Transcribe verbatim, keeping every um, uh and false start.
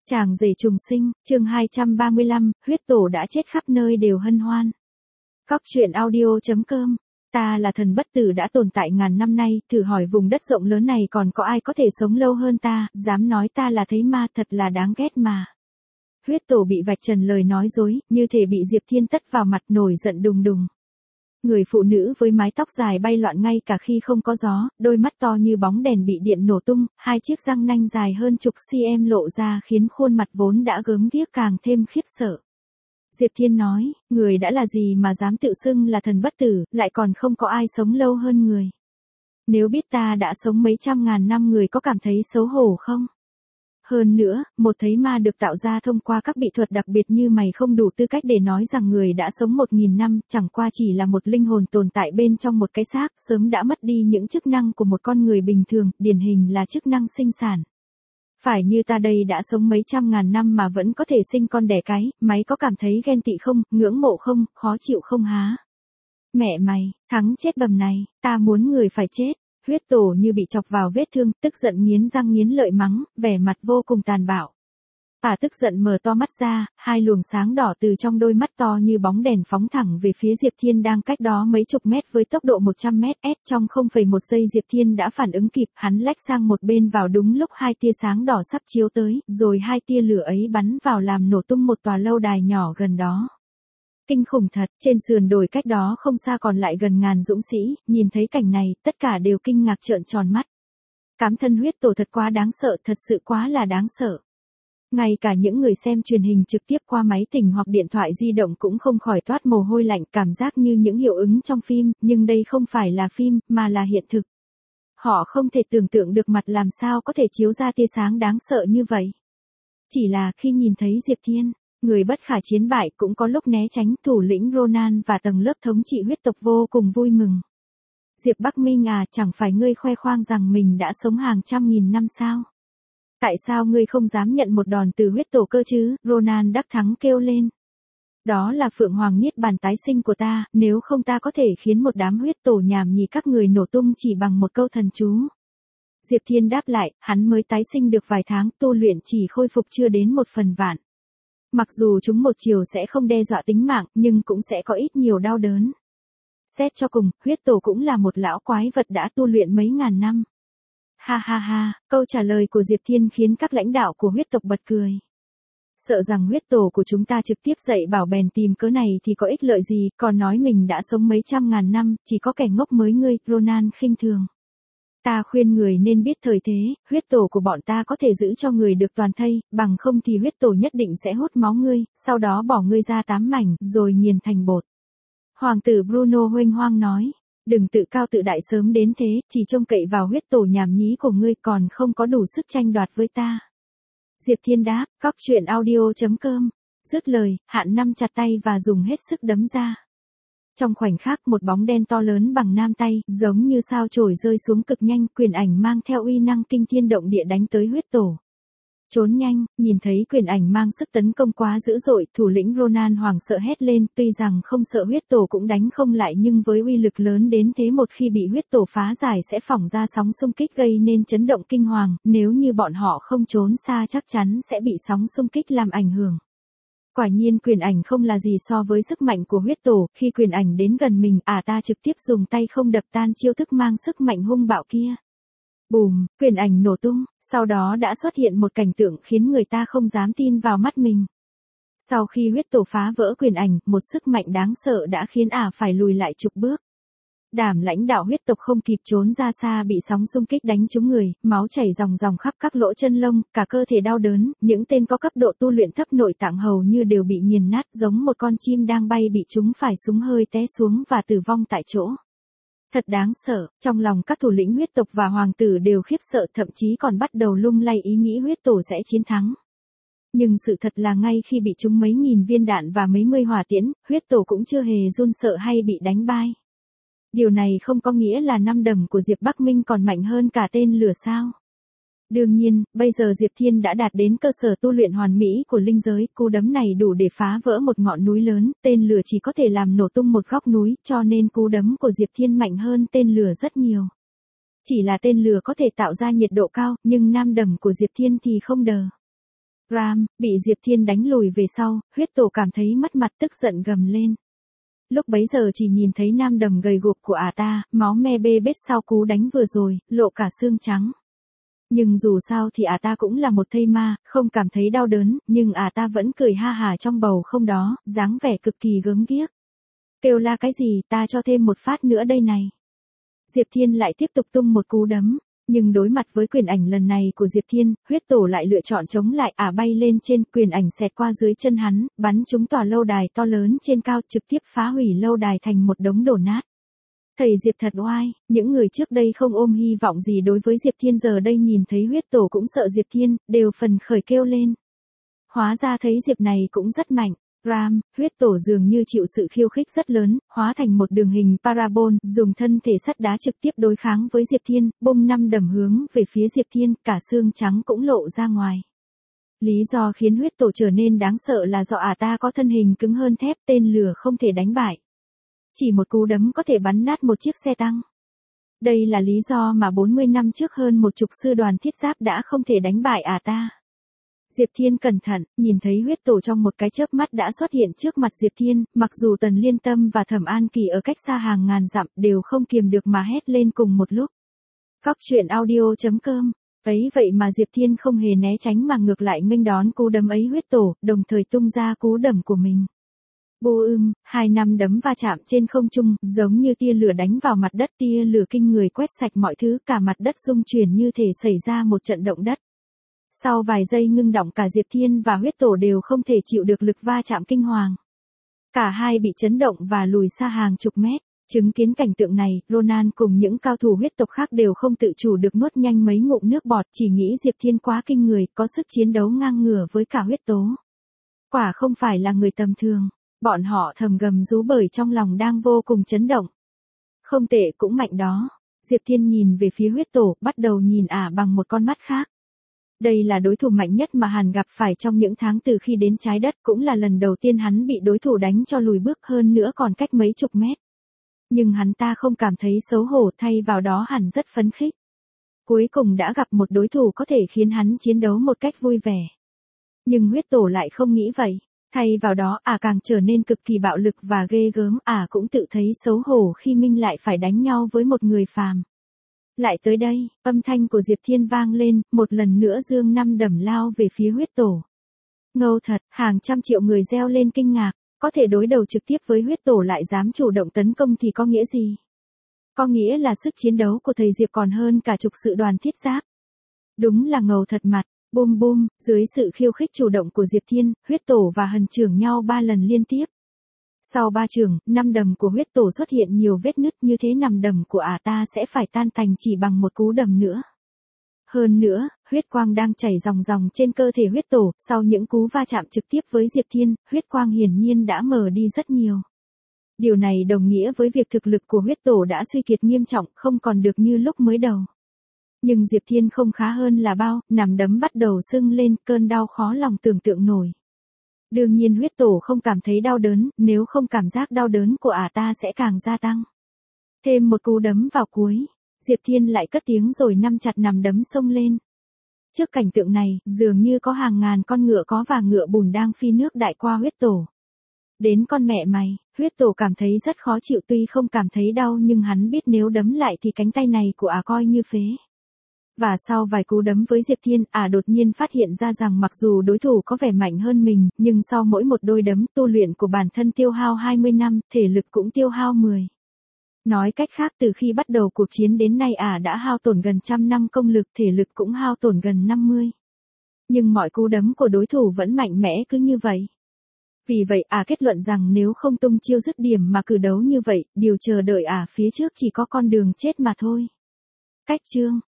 Chàng rể trùng sinh, chương hai trăm ba mươi lăm, huyết tổ đã chết khắp nơi đều hân hoan. Cóc truyện audio.com. Ta là thần bất tử đã tồn tại ngàn năm nay, thử hỏi vùng đất rộng lớn này còn có ai có thể sống lâu hơn ta, dám nói ta là thấy ma, thật là đáng ghét mà. Huyết tổ bị vạch trần lời nói dối, như thể bị Diệp Thiên tất vào mặt, nổi giận đùng đùng. Người phụ nữ với mái tóc dài bay loạn ngay cả khi không có gió, đôi mắt to như bóng đèn bị điện nổ tung, hai chiếc răng nanh dài hơn chục cm lộ ra khiến khuôn mặt vốn đã gớm ghiếc càng thêm khiếp sợ. Diệp Thiên nói, người đã là gì mà dám tự xưng là thần bất tử, lại còn không có ai sống lâu hơn người. Nếu biết ta đã sống mấy trăm ngàn năm, người có cảm thấy xấu hổ không? Hơn nữa, một thấy ma được tạo ra thông qua các bị thuật đặc biệt như mày không đủ tư cách để nói rằng người đã sống một nghìn năm, chẳng qua chỉ là một linh hồn tồn tại bên trong một cái xác, sớm đã mất đi những chức năng của một con người bình thường, điển hình là chức năng sinh sản. Phải như ta đây đã sống mấy trăm ngàn năm mà vẫn có thể sinh con đẻ cái, máy có cảm thấy ghen tị không, ngưỡng mộ không, khó chịu không há? Mẹ mày, thắng chết bầm này, ta muốn người phải chết. Huyết tổ như bị chọc vào vết thương, tức giận nghiến răng nghiến lợi mắng, vẻ mặt vô cùng tàn bạo. À tức giận mở to mắt ra, hai luồng sáng đỏ từ trong đôi mắt to như bóng đèn phóng thẳng về phía Diệp Thiên đang cách đó mấy chục mét với tốc độ một trăm mét s. Trong không phẩy một giây Diệp Thiên đã phản ứng kịp, hắn lách sang một bên vào đúng lúc hai tia sáng đỏ sắp chiếu tới, rồi hai tia lửa ấy bắn vào làm nổ tung một tòa lâu đài nhỏ gần đó. Kinh khủng thật, trên sườn đồi cách đó không xa còn lại gần ngàn dũng sĩ, nhìn thấy cảnh này, tất cả đều kinh ngạc trợn tròn mắt. Cám thân huyết tổ thật quá đáng sợ, thật sự quá là đáng sợ. Ngay cả những người xem truyền hình trực tiếp qua máy tính hoặc điện thoại di động cũng không khỏi toát mồ hôi lạnh, cảm giác như những hiệu ứng trong phim, nhưng đây không phải là phim, mà là hiện thực. Họ không thể tưởng tượng được mặt làm sao có thể chiếu ra tia sáng đáng sợ như vậy. Chỉ là khi nhìn thấy Diệp Thiên, người bất khả chiến bại, cũng có lúc né tránh, thủ lĩnh Ronan và tầng lớp thống trị huyết tộc vô cùng vui mừng. Diệp Bắc Minh à, chẳng phải ngươi khoe khoang rằng mình đã sống hàng trăm nghìn năm sao? Tại sao ngươi không dám nhận một đòn từ huyết tổ cơ chứ? Ronan đắc thắng kêu lên. Đó là Phượng Hoàng Niết Bàn tái sinh của ta, nếu không ta có thể khiến một đám huyết tổ nhảm nhí các người nổ tung chỉ bằng một câu thần chú. Diệp Thiên đáp lại, hắn mới tái sinh được vài tháng, tu luyện chỉ khôi phục chưa đến một phần vạn. Mặc dù chúng một chiều sẽ không đe dọa tính mạng, nhưng cũng sẽ có ít nhiều đau đớn. Xét cho cùng, huyết tổ cũng là một lão quái vật đã tu luyện mấy ngàn năm. Ha ha ha, câu trả lời của Diệp Thiên khiến các lãnh đạo của huyết tộc bật cười. Sợ rằng huyết tổ của chúng ta trực tiếp dạy bảo bèn tìm cớ này thì có ích lợi gì, còn nói mình đã sống mấy trăm ngàn năm, chỉ có kẻ ngốc mới ngươi, Ronan khinh thường. Ta khuyên người nên biết thời thế, huyết tổ của bọn ta có thể giữ cho người được toàn thây, bằng không thì huyết tổ nhất định sẽ hút máu ngươi, sau đó bỏ ngươi ra tám mảnh, rồi nghiền thành bột. Hoàng tử Bruno huênh hoang nói, đừng tự cao tự đại sớm đến thế, chỉ trông cậy vào huyết tổ nhảm nhí của ngươi còn không có đủ sức tranh đoạt với ta. Diệp Thiên đáp, cóc truyện audio.com. Dứt lời, Hạn Năm chặt tay và dùng hết sức đấm ra. Trong khoảnh khắc một bóng đen to lớn bằng nam tay, giống như sao chổi rơi xuống cực nhanh, quyền ảnh mang theo uy năng kinh thiên động địa đánh tới huyết tổ. Trốn nhanh, nhìn thấy quyền ảnh mang sức tấn công quá dữ dội, thủ lĩnh Ronan hoảng sợ hét lên, tuy rằng không sợ huyết tổ cũng đánh không lại nhưng với uy lực lớn đến thế một khi bị huyết tổ phá giải sẽ phỏng ra sóng xung kích gây nên chấn động kinh hoàng, nếu như bọn họ không trốn xa chắc chắn sẽ bị sóng xung kích làm ảnh hưởng. Quả nhiên quyền ảnh không là gì so với sức mạnh của huyết tổ, khi quyền ảnh đến gần mình, à ta trực tiếp dùng tay không đập tan chiêu thức mang sức mạnh hung bạo kia. Bùm, quyền ảnh nổ tung, sau đó đã xuất hiện một cảnh tượng khiến người ta không dám tin vào mắt mình. Sau khi huyết tổ phá vỡ quyền ảnh, một sức mạnh đáng sợ đã khiến ả phải lùi lại chục bước. Đảm lãnh đạo huyết tộc không kịp trốn ra xa bị sóng xung kích đánh trúng người, máu chảy ròng ròng khắp các lỗ chân lông, cả cơ thể đau đớn, những tên có cấp độ tu luyện thấp nội tạng hầu như đều bị nghiền nát giống một con chim đang bay bị trúng phải súng hơi té xuống và tử vong tại chỗ. Thật đáng sợ, trong lòng các thủ lĩnh huyết tộc và hoàng tử đều khiếp sợ, thậm chí còn bắt đầu lung lay ý nghĩ huyết tổ sẽ chiến thắng. Nhưng sự thật là ngay khi bị trúng mấy nghìn viên đạn và mấy mươi hỏa tiễn, huyết tổ cũng chưa hề run sợ hay bị đánh bại. Điều này không có nghĩa là năm đấm của Diệp Bắc Minh còn mạnh hơn cả tên lửa sao? Đương nhiên, bây giờ Diệp Thiên đã đạt đến cơ sở tu luyện hoàn mỹ của linh giới, cú đấm này đủ để phá vỡ một ngọn núi lớn, tên lửa chỉ có thể làm nổ tung một góc núi, cho nên cú đấm của Diệp Thiên mạnh hơn tên lửa rất nhiều. Chỉ là tên lửa có thể tạo ra nhiệt độ cao, nhưng nam đấm của Diệp Thiên thì không đờ. Ram, bị Diệp Thiên đánh lùi về sau, huyết tổ cảm thấy mất mặt tức giận gầm lên. Lúc bấy giờ chỉ nhìn thấy nam đầm gầy guộc của ả ta, máu me bê bết sau cú đánh vừa rồi, lộ cả xương trắng. Nhưng dù sao thì ả ta cũng là một thây ma, không cảm thấy đau đớn, nhưng ả ta vẫn cười ha hả trong bầu không đó, dáng vẻ cực kỳ gớm ghiếc. Kêu la cái gì, ta cho thêm một phát nữa đây này. Diệp Thiên lại tiếp tục tung một cú đấm. Nhưng đối mặt với quyền ảnh lần này của Diệp Thiên, huyết tổ lại lựa chọn chống lại, ả bay lên trên, quyền ảnh xẹt qua dưới chân hắn, bắn trúng tòa lâu đài to lớn trên cao, trực tiếp phá hủy lâu đài thành một đống đổ nát. Thầy Diệp thật oai, những người trước đây không ôm hy vọng gì đối với Diệp Thiên giờ đây nhìn thấy huyết tổ cũng sợ Diệp Thiên, đều phần khởi kêu lên. Hóa ra thấy Diệp này cũng rất mạnh. Ram, huyết tổ dường như chịu sự khiêu khích rất lớn, hóa thành một đường hình parabol, dùng thân thể sắt đá trực tiếp đối kháng với Diệp Thiên, bung năm đầm hướng về phía Diệp Thiên, cả xương trắng cũng lộ ra ngoài. Lý do khiến huyết tổ trở nên đáng sợ là do ả ta có thân hình cứng hơn thép, tên lửa không thể đánh bại. Chỉ một cú đấm có thể bắn nát một chiếc xe tăng. Đây là lý do mà bốn mươi năm trước hơn một chục sư đoàn thiết giáp đã không thể đánh bại ả ta. Diệp Thiên cẩn thận, nhìn thấy huyết tổ trong một cái chớp mắt đã xuất hiện trước mặt Diệp Thiên, mặc dù Tần Liên Tâm và Thẩm An Kỳ ở cách xa hàng ngàn dặm đều không kiềm được mà hét lên cùng một lúc. Cóc truyện audio chấm com. Ấy vậy mà Diệp Thiên không hề né tránh mà ngược lại nghênh đón cú đấm ấy huyết tổ, đồng thời tung ra cú đấm của mình. Bô ưm, hai năm đấm va chạm trên không trung, giống như tia lửa đánh vào mặt đất, tia lửa kinh người quét sạch mọi thứ, cả mặt đất rung chuyển như thể xảy ra một trận động đất. Sau vài giây ngưng động cả Diệp Thiên và huyết tổ đều không thể chịu được lực va chạm kinh hoàng. Cả hai bị chấn động và lùi xa hàng chục mét. Chứng kiến cảnh tượng này, Ronan cùng những cao thủ huyết tộc khác đều không tự chủ được nuốt nhanh mấy ngụm nước bọt, chỉ nghĩ Diệp Thiên quá kinh người, có sức chiến đấu ngang ngửa với cả huyết tố. Quả không phải là người tầm thường, bọn họ thầm gầm rú bởi trong lòng đang vô cùng chấn động. Không tệ, cũng mạnh đó. Diệp Thiên nhìn về phía huyết tổ, bắt đầu nhìn ả bằng một con mắt khác. Đây là đối thủ mạnh nhất mà hắn gặp phải trong những tháng từ khi đến trái đất, cũng là lần đầu tiên hắn bị đối thủ đánh cho lùi bước, hơn nữa còn cách mấy chục mét. Nhưng hắn ta không cảm thấy xấu hổ, thay vào đó hẳn rất phấn khích. Cuối cùng đã gặp một đối thủ có thể khiến hắn chiến đấu một cách vui vẻ. Nhưng huyết tổ lại không nghĩ vậy. Thay vào đó ả càng trở nên cực kỳ bạo lực và ghê gớm, ả cũng tự thấy xấu hổ khi mình lại phải đánh nhau với một người phàm. Lại tới đây, âm thanh của Diệp Thiên vang lên, một lần nữa dương năm đầm lao về phía huyết tổ. Ngầu thật, hàng trăm triệu người reo lên kinh ngạc, có thể đối đầu trực tiếp với huyết tổ lại dám chủ động tấn công thì có nghĩa gì? Có nghĩa là sức chiến đấu của thầy Diệp còn hơn cả chục sự đoàn thiết giáp. Đúng là ngầu thật mặt, bum bum, dưới sự khiêu khích chủ động của Diệp Thiên, huyết tổ và hần trưởng nhau ba lần liên tiếp. Sau ba trường, năm đầm của huyết tổ xuất hiện nhiều vết nứt, như thế năm đầm của ả ta sẽ phải tan tành chỉ bằng một cú đầm nữa. Hơn nữa, huyết quang đang chảy ròng ròng trên cơ thể huyết tổ, sau những cú va chạm trực tiếp với Diệp Thiên, huyết quang hiển nhiên đã mờ đi rất nhiều. Điều này đồng nghĩa với việc thực lực của huyết tổ đã suy kiệt nghiêm trọng, không còn được như lúc mới đầu. Nhưng Diệp Thiên không khá hơn là bao, nằm đấm bắt đầu sưng lên, cơn đau khó lòng tưởng tượng nổi. Đương nhiên huyết tổ không cảm thấy đau đớn, nếu không cảm giác đau đớn của ả ta sẽ càng gia tăng. Thêm một cú đấm vào cuối, Diệp Thiên lại cất tiếng rồi nắm chặt nằm đấm xông lên. Trước cảnh tượng này, dường như có hàng ngàn con ngựa có và ngựa bùn đang phi nước đại qua huyết tổ. Đến con mẹ mày, huyết tổ cảm thấy rất khó chịu, tuy không cảm thấy đau nhưng hắn biết nếu đấm lại thì cánh tay này của ả coi như phế. Và sau vài cú đấm với Diệp Thiên, ả đột nhiên phát hiện ra rằng mặc dù đối thủ có vẻ mạnh hơn mình, nhưng sau mỗi một đôi đấm, tu luyện của bản thân tiêu hao hai mươi năm, thể lực cũng tiêu hao mười. Nói cách khác, từ khi bắt đầu cuộc chiến đến nay ả đã hao tổn gần trăm năm công lực, thể lực cũng hao tổn gần năm mươi. Nhưng mọi cú đấm của đối thủ vẫn mạnh mẽ cứ như vậy. Vì vậy ả kết luận rằng nếu không tung chiêu dứt điểm mà cử đấu như vậy, điều chờ đợi ả phía trước chỉ có con đường chết mà thôi. Cách chương